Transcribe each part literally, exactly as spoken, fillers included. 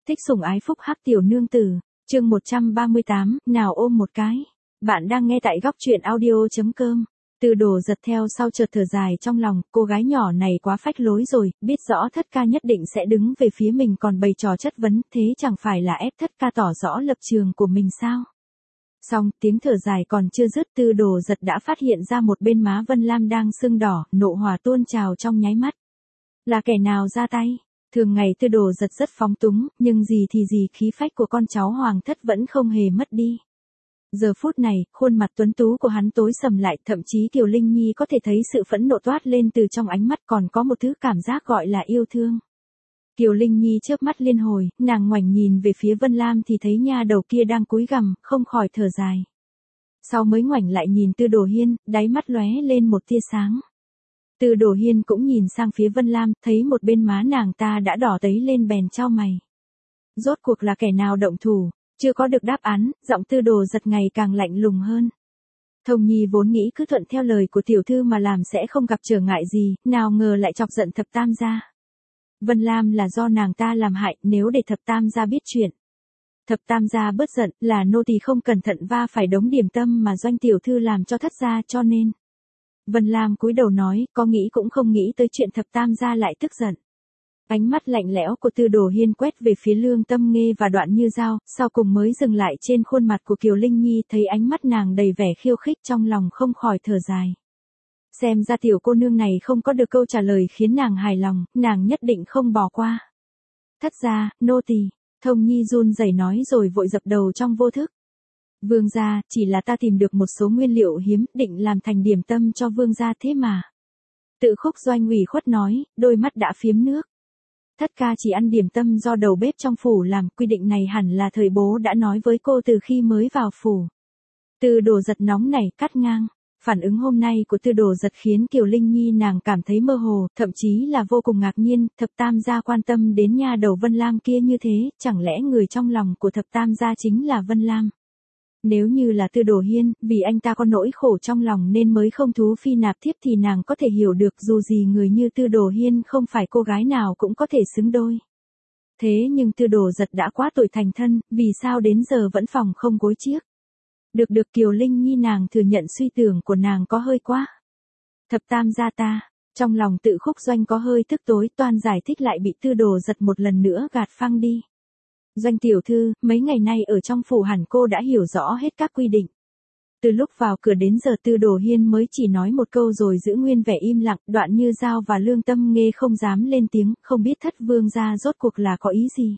Thích sủng ái phúc hắc tiểu nương tử, chương một trăm ba mươi tám, nào ôm một cái. Bạn đang nghe tại góc truyện audio.com. Từ Đồ giật theo sau chợt thở dài trong lòng, cô gái nhỏ này quá phách lối rồi, biết rõ thất ca nhất định sẽ đứng về phía mình còn bày trò chất vấn, thế chẳng phải là ép thất ca tỏ rõ lập trường của mình sao? Xong, tiếng thở dài còn chưa dứt, Từ Đồ giật đã phát hiện ra một bên má Vân Lam đang sưng đỏ, nộ hỏa tuôn trào trong nháy mắt. Là kẻ nào ra tay? Thường ngày Từ Đồ giật rất phóng túng, nhưng gì thì gì, khí phách của con cháu hoàng thất vẫn không hề mất đi. Giờ phút này, khuôn mặt tuấn tú của hắn tối sầm lại, thậm chí Kiều Linh Nhi có thể thấy sự phẫn nộ toát lên từ trong ánh mắt, còn có một thứ cảm giác gọi là yêu thương. Kiều Linh Nhi chớp mắt liên hồi, nàng ngoảnh nhìn về phía Vân Lam thì thấy nha đầu kia đang cúi gằm, không khỏi thở dài. Sau mới ngoảnh lại nhìn Từ Đồ Hiên, đáy mắt lóe lên một tia sáng. Từ Đồ Hiên cũng nhìn sang phía Vân Lam, thấy một bên má nàng ta đã đỏ tấy lên bèn chau mày. Rốt cuộc là kẻ nào động thủ? Chưa có được đáp án, giọng Từ Đồ giật ngày càng lạnh lùng hơn. Thông Nhi vốn nghĩ cứ thuận theo lời của tiểu thư mà làm sẽ không gặp trở ngại gì, nào ngờ lại chọc giận thập tam gia. Vân Lam là do nàng ta làm hại, nếu để thập tam gia biết chuyện. Thập tam gia bớt giận, là nô tỳ không cẩn thận va phải đống điểm tâm mà Doanh tiểu thư làm cho thất gia cho nên. Vân Lam cúi đầu nói, có nghĩ cũng không nghĩ tới chuyện thập tam gia lại tức giận. Ánh mắt lạnh lẽo của Từ Đồ Hiên quét về phía Lương Tâm Nghê và Đoạn Như Giao, sau cùng mới dừng lại trên khuôn mặt của Kiều Linh Nhi, thấy ánh mắt nàng đầy vẻ khiêu khích, trong lòng không khỏi thở dài. Xem ra tiểu cô nương này không có được câu trả lời khiến nàng hài lòng, nàng nhất định không bỏ qua. Thất gia, nô tỳ, Thông Nhi run rẩy nói rồi vội dập đầu trong vô thức. Vương gia, chỉ là ta tìm được một số nguyên liệu hiếm, định làm thành điểm tâm cho vương gia thế mà. Tự Khúc Doanh ủy khuất nói, đôi mắt đã phiếm nước. Thất ca chỉ ăn điểm tâm do đầu bếp trong phủ làm, quy định này hẳn là thời bố đã nói với cô từ khi mới vào phủ. Từ Đồ giật nóng nảy cắt ngang. Phản ứng hôm nay của Từ Đồ giật khiến Kiều Linh Nhi nàng cảm thấy mơ hồ, thậm chí là vô cùng ngạc nhiên, thập tam gia quan tâm đến nha đầu Vân Lam kia như thế, chẳng lẽ người trong lòng của thập tam gia chính là Vân Lam? Nếu như là Từ Đồ Hiên, vì anh ta có nỗi khổ trong lòng nên mới không thú phi nạp thiếp thì nàng có thể hiểu được, dù gì người như Từ Đồ Hiên không phải cô gái nào cũng có thể xứng đôi. Thế nhưng Từ Đồ giật đã quá tuổi thành thân, vì sao đến giờ vẫn phòng không gối chiếc? Được được Kiều Linh Nhi nàng thừa nhận suy tưởng của nàng có hơi quá. Thập tam gia ta, trong lòng Tự Khúc Doanh có hơi tức tối, toan giải thích lại bị Từ Đồ giật một lần nữa gạt phăng đi. Doanh tiểu thư, mấy ngày nay ở trong phủ hẳn cô đã hiểu rõ hết các quy định. Từ lúc vào cửa đến giờ Từ Đồ Hiên mới chỉ nói một câu rồi giữ nguyên vẻ im lặng, Đoạn Như Giao và Lương Tâm Nghê không dám lên tiếng, không biết thất vương gia rốt cuộc là có ý gì.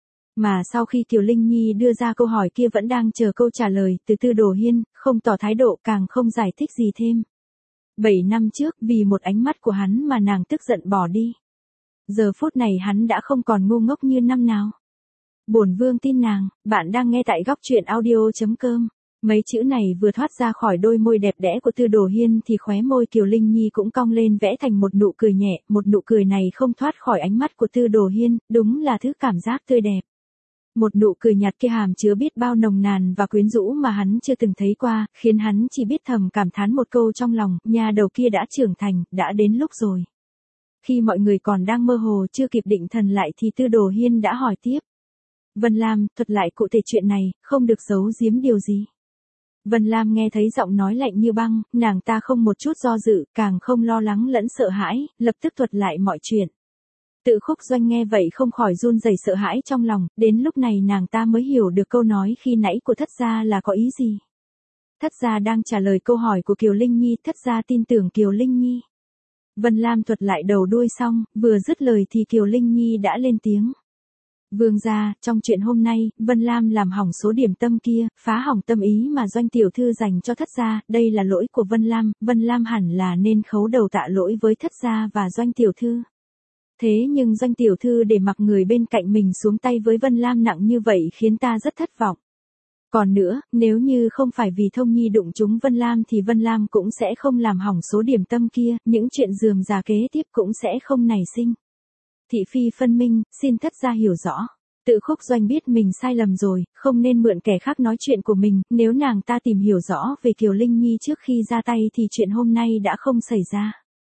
Mà sau khi Kiều Linh Nhi đưa ra câu hỏi kia vẫn đang chờ câu trả lời từ Từ Đồ Hiên, không tỏ thái độ càng không giải thích gì thêm. Bảy năm trước vì một ánh mắt của hắn mà nàng tức giận bỏ đi. Giờ phút này hắn đã không còn ngu ngốc như năm nào. Bổn vương tin nàng, bạn đang nghe tại góc truyện audio.com. Mấy chữ này vừa thoát ra khỏi đôi môi đẹp đẽ của Từ Đồ Hiên thì khóe môi Kiều Linh Nhi cũng cong lên vẽ thành một nụ cười nhẹ, một nụ cười này không thoát khỏi ánh mắt của Từ Đồ Hiên, đúng là thứ cảm giác tươi đẹp. Một nụ cười nhạt kia hàm chứa biết bao nồng nàn và quyến rũ mà hắn chưa từng thấy qua, khiến hắn chỉ biết thầm cảm thán một câu trong lòng, nhà đầu kia đã trưởng thành, đã đến lúc rồi. Khi mọi người còn đang mơ hồ chưa kịp định thần lại thì Từ Đồ Hiên đã hỏi tiếp. Vân Lam, thuật lại cụ thể chuyện này, không được giấu giếm điều gì. Vân Lam nghe thấy giọng nói lạnh như băng, nàng ta không một chút do dự, càng không lo lắng lẫn sợ hãi, lập tức thuật lại mọi chuyện. Tự Khúc Doanh nghe vậy không khỏi run rẩy sợ hãi trong lòng, đến lúc này nàng ta mới hiểu được câu nói khi nãy của thất gia là có ý gì. Thất gia đang trả lời câu hỏi của Kiều Linh Nhi, thất gia tin tưởng Kiều Linh Nhi. Vân Lam thuật lại đầu đuôi xong, vừa dứt lời thì Kiều Linh Nhi đã lên tiếng. Vương gia, trong chuyện hôm nay, Vân Lam làm hỏng số điểm tâm kia, phá hỏng tâm ý mà Doanh tiểu thư dành cho thất gia, đây là lỗi của Vân Lam, Vân Lam hẳn là nên khấu đầu tạ lỗi với thất gia và Doanh tiểu thư. Thế nhưng Doanh tiểu thư để mặc người bên cạnh mình xuống tay với Vân Lam nặng như vậy khiến ta rất thất vọng. Còn nữa, nếu như không phải vì Thông Nhi đụng trúng Vân Lam thì Vân Lam cũng sẽ không làm hỏng số điểm tâm kia, những chuyện rườm rà kế tiếp cũng sẽ không nảy sinh. Thị phi phân minh, xin thất gia hiểu rõ. Tự Khúc Doanh biết mình sai lầm rồi, không nên mượn kẻ khác nói chuyện của mình, nếu nàng ta tìm hiểu rõ về Kiều Linh Nhi trước khi ra tay thì chuyện hôm nay đã không xảy ra.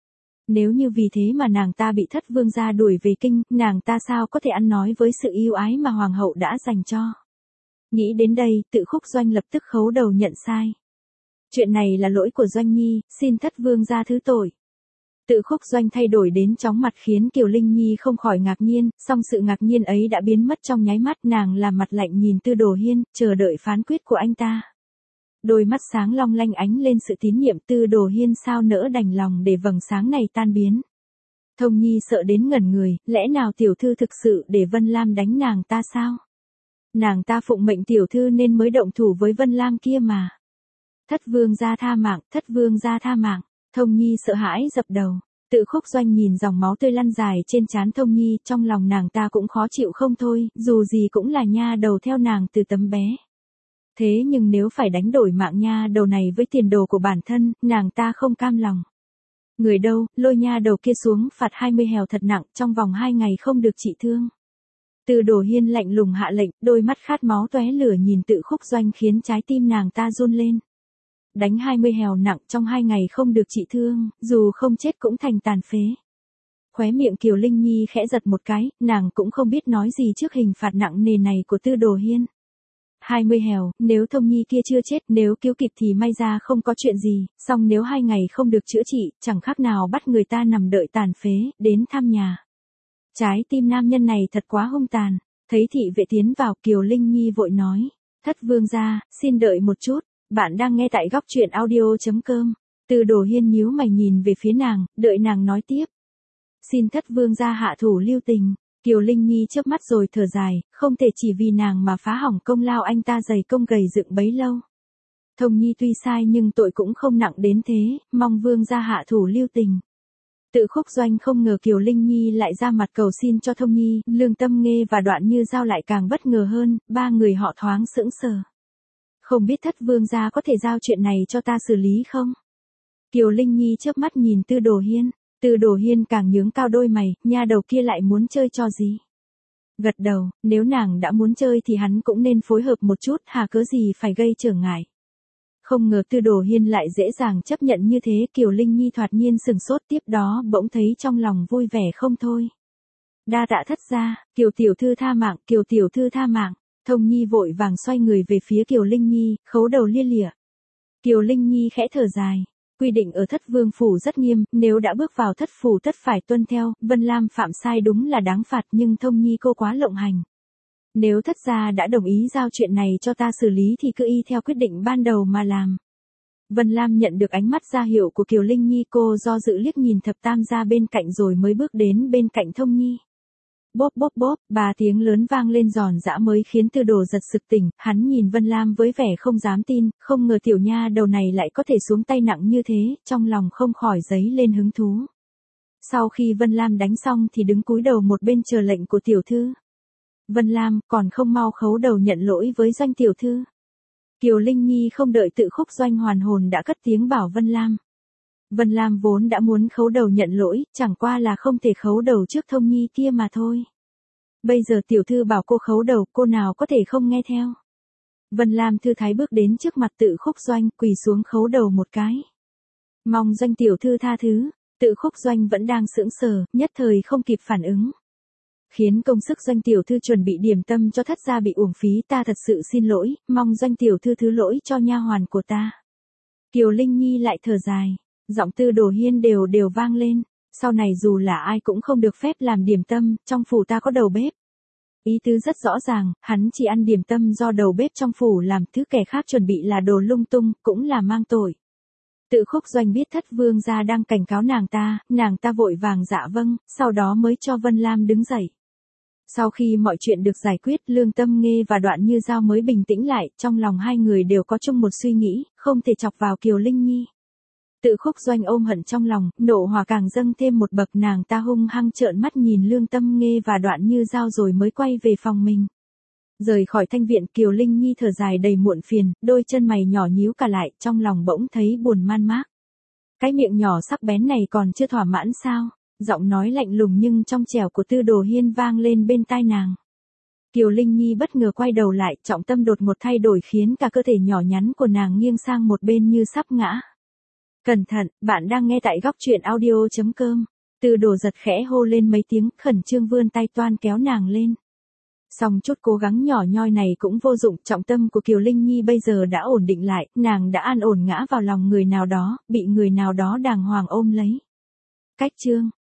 Nếu như vì thế mà nàng ta bị thất vương gia đuổi về kinh, nàng ta sao có thể ăn nói với sự yêu ái mà hoàng hậu đã dành cho. Nghĩ đến đây, Tự Khúc Doanh lập tức khấu đầu nhận sai. Chuyện này là lỗi của Doanh Nhi, xin thất vương gia thứ tội. Tự Khúc Doanh thay đổi đến chóng mặt khiến Kiều Linh Nhi không khỏi ngạc nhiên, song sự ngạc nhiên ấy đã biến mất trong nháy mắt, nàng làm mặt lạnh nhìn Tư Đồ Hiên, chờ đợi phán quyết của anh ta. Đôi mắt sáng long lanh ánh lên sự tín nhiệm, Tư Đồ Hiên sao nỡ đành lòng để vầng sáng này tan biến. Thông Nhi sợ đến ngẩn người, lẽ nào tiểu thư thực sự để Vân Lam đánh nàng ta sao? Nàng ta phụng mệnh tiểu thư nên mới động thủ với Vân Lam kia mà. Thất vương gia tha mạng, thất vương gia tha mạng. Thông Nhi sợ hãi dập đầu. Tự Khúc Doanh nhìn dòng máu tươi lăn dài trên trán Thông Nhi, trong lòng nàng ta cũng khó chịu không thôi, dù gì cũng là nha đầu theo nàng từ tấm bé. Thế nhưng nếu phải đánh đổi mạng nha đầu này với tiền đồ của bản thân, nàng ta không cam lòng. Người đâu, lôi nha đầu kia xuống, phạt hai mươi hèo thật nặng, trong vòng hai ngày không được trị thương. Tư Đồ Hiên lạnh lùng hạ lệnh, đôi mắt khát máu tóe lửa nhìn Tự Khúc Doanh khiến trái tim nàng ta run lên. Đánh hai mươi hèo nặng trong hai ngày không được trị thương, dù không chết cũng thành tàn phế. Khóe miệng Kiều Linh Nhi khẽ giật một cái, nàng cũng không biết nói gì trước hình phạt nặng nề này của Tư Đồ Hiên. hai mươi hèo, nếu Thông Nhi kia chưa chết, nếu cứu kịp thì may ra không có chuyện gì, song nếu hai ngày không được chữa trị, chẳng khác nào bắt người ta nằm đợi tàn phế, đến thăm nhà. Trái tim nam nhân này thật quá hung tàn. Thấy thị vệ tiến vào, Kiều Linh Nhi vội nói, thất vương gia, xin đợi một chút, bạn đang nghe tại góc truyện audio.com. Tư Đồ Hiên nhíu mày nhìn về phía nàng, đợi nàng nói tiếp. Xin thất vương gia hạ thủ lưu tình. Kiều Linh Nhi chớp mắt rồi thở dài, không thể chỉ vì nàng mà phá hỏng công lao anh ta dày công gầy dựng bấy lâu. Thông Nhi tuy sai nhưng tội cũng không nặng đến thế, mong vương gia hạ thủ lưu tình. Tự Khúc Doanh không ngờ Kiều Linh Nhi lại ra mặt cầu xin cho Thông Nhi, Lương Tâm Nghê và Đoạn Như Giao lại càng bất ngờ hơn, ba người họ thoáng sững sờ. Không biết thất vương gia có thể giao chuyện này cho ta xử lý không? Kiều Linh Nhi chớp mắt nhìn Tư Đồ Hiên, Tư Đồ Hiên càng nhướng cao đôi mày, nha đầu kia lại muốn chơi trò gì? Gật đầu, nếu nàng đã muốn chơi thì hắn cũng nên phối hợp một chút, hà cớ gì phải gây trở ngại. Không ngờ Tư Đồ Hiên lại dễ dàng chấp nhận như thế, Kiều Linh Nhi thoạt nhiên sừng sốt, tiếp đó bỗng thấy trong lòng vui vẻ không thôi. Đa tạ thất gia, Kiều tiểu thư tha mạng, Kiều tiểu thư tha mạng. Thông Nhi vội vàng xoay người về phía Kiều Linh Nhi, khấu đầu lia lịa. Kiều Linh Nhi khẽ thở dài. Quy định ở thất vương phủ rất nghiêm, nếu đã bước vào thất phủ tất phải tuân theo, Vân Lam phạm sai đúng là đáng phạt nhưng Thông Nhi cô quá lộng hành. Nếu thất gia đã đồng ý giao chuyện này cho ta xử lý thì cứ y theo quyết định ban đầu mà làm. Vân Lam nhận được ánh mắt ra hiệu của Kiều Linh Nhi, cô do dự liếc nhìn thập tam gia bên cạnh rồi mới bước đến bên cạnh Thông Nhi. Bốp bốp bốp, ba tiếng lớn vang lên giòn giã mới khiến Tư Đồ giật sực tỉnh, hắn nhìn Vân Lam với vẻ không dám tin, không ngờ tiểu nha đầu này lại có thể xuống tay nặng như thế, trong lòng không khỏi dấy lên hứng thú. Sau khi Vân Lam đánh xong thì đứng cúi đầu một bên chờ lệnh của tiểu thư. Vân Lam, còn không mau khấu đầu nhận lỗi với Doanh tiểu thư. Kiều Linh Nhi không đợi Tự Khúc Doanh hoàn hồn đã cất tiếng bảo Vân Lam. Vân Lam vốn đã muốn khấu đầu nhận lỗi, chẳng qua là không thể khấu đầu trước Thông Nhi kia mà thôi. Bây giờ tiểu thư bảo cô khấu đầu, cô nào có thể không nghe theo. Vân Lam thư thái bước đến trước mặt Tự Khúc Doanh, quỳ xuống khấu đầu một cái. Mong Doanh tiểu thư tha thứ. Tự Khúc Doanh vẫn đang sững sờ, nhất thời không kịp phản ứng. Khiến công sức Doanh tiểu thư chuẩn bị điểm tâm cho thất gia bị uổng phí, ta thật sự xin lỗi, mong Doanh tiểu thư thứ lỗi cho nha hoàn của ta. Kiều Linh Nhi lại thở dài. Giọng Tư Đồ Hiên đều đều vang lên, sau này dù là ai cũng không được phép làm điểm tâm, trong phủ ta có đầu bếp. Ý tứ rất rõ ràng, hắn chỉ ăn điểm tâm do đầu bếp trong phủ làm, thứ kẻ khác chuẩn bị là đồ lung tung, cũng là mang tội. Tự Khúc Doanh biết thất vương gia đang cảnh cáo nàng ta, nàng ta vội vàng dạ vâng, sau đó mới cho Vân Lam đứng dậy. Sau khi mọi chuyện được giải quyết, Lương Tâm Nghê và Đoạn Như Giao mới bình tĩnh lại, trong lòng hai người đều có chung một suy nghĩ, không thể chọc vào Kiều Linh Nhi. Tự Khúc Doanh ôm hận trong lòng, nộ hỏa càng dâng thêm một bậc, nàng ta hung hăng trợn mắt nhìn Lương Tâm Nghê và Đoạn Như Giao rồi mới quay về phòng mình. Rời khỏi thanh viện, Kiều Linh Nhi thở dài đầy muộn phiền, đôi chân mày nhỏ nhíu cả lại, trong lòng bỗng thấy buồn man mác. Cái miệng nhỏ sắc bén này còn chưa thỏa mãn sao? Giọng nói lạnh lùng nhưng trong trẻo của Tư Đồ Hiên vang lên bên tai nàng. Kiều Linh Nhi bất ngờ quay đầu lại, trọng tâm đột ngột thay đổi khiến cả cơ thể nhỏ nhắn của nàng nghiêng sang một bên như sắp ngã. Cẩn thận, bạn đang nghe tại góc chuyện audio.com. Từ Đồ giật khẽ hô lên mấy tiếng, khẩn trương vươn tay toan kéo nàng lên. Song chút cố gắng nhỏ nhoi này cũng vô dụng, trọng tâm của Kiều Linh Nhi bây giờ đã ổn định lại, nàng đã an ổn ngã vào lòng người nào đó, bị người nào đó đàng hoàng ôm lấy. Cách chương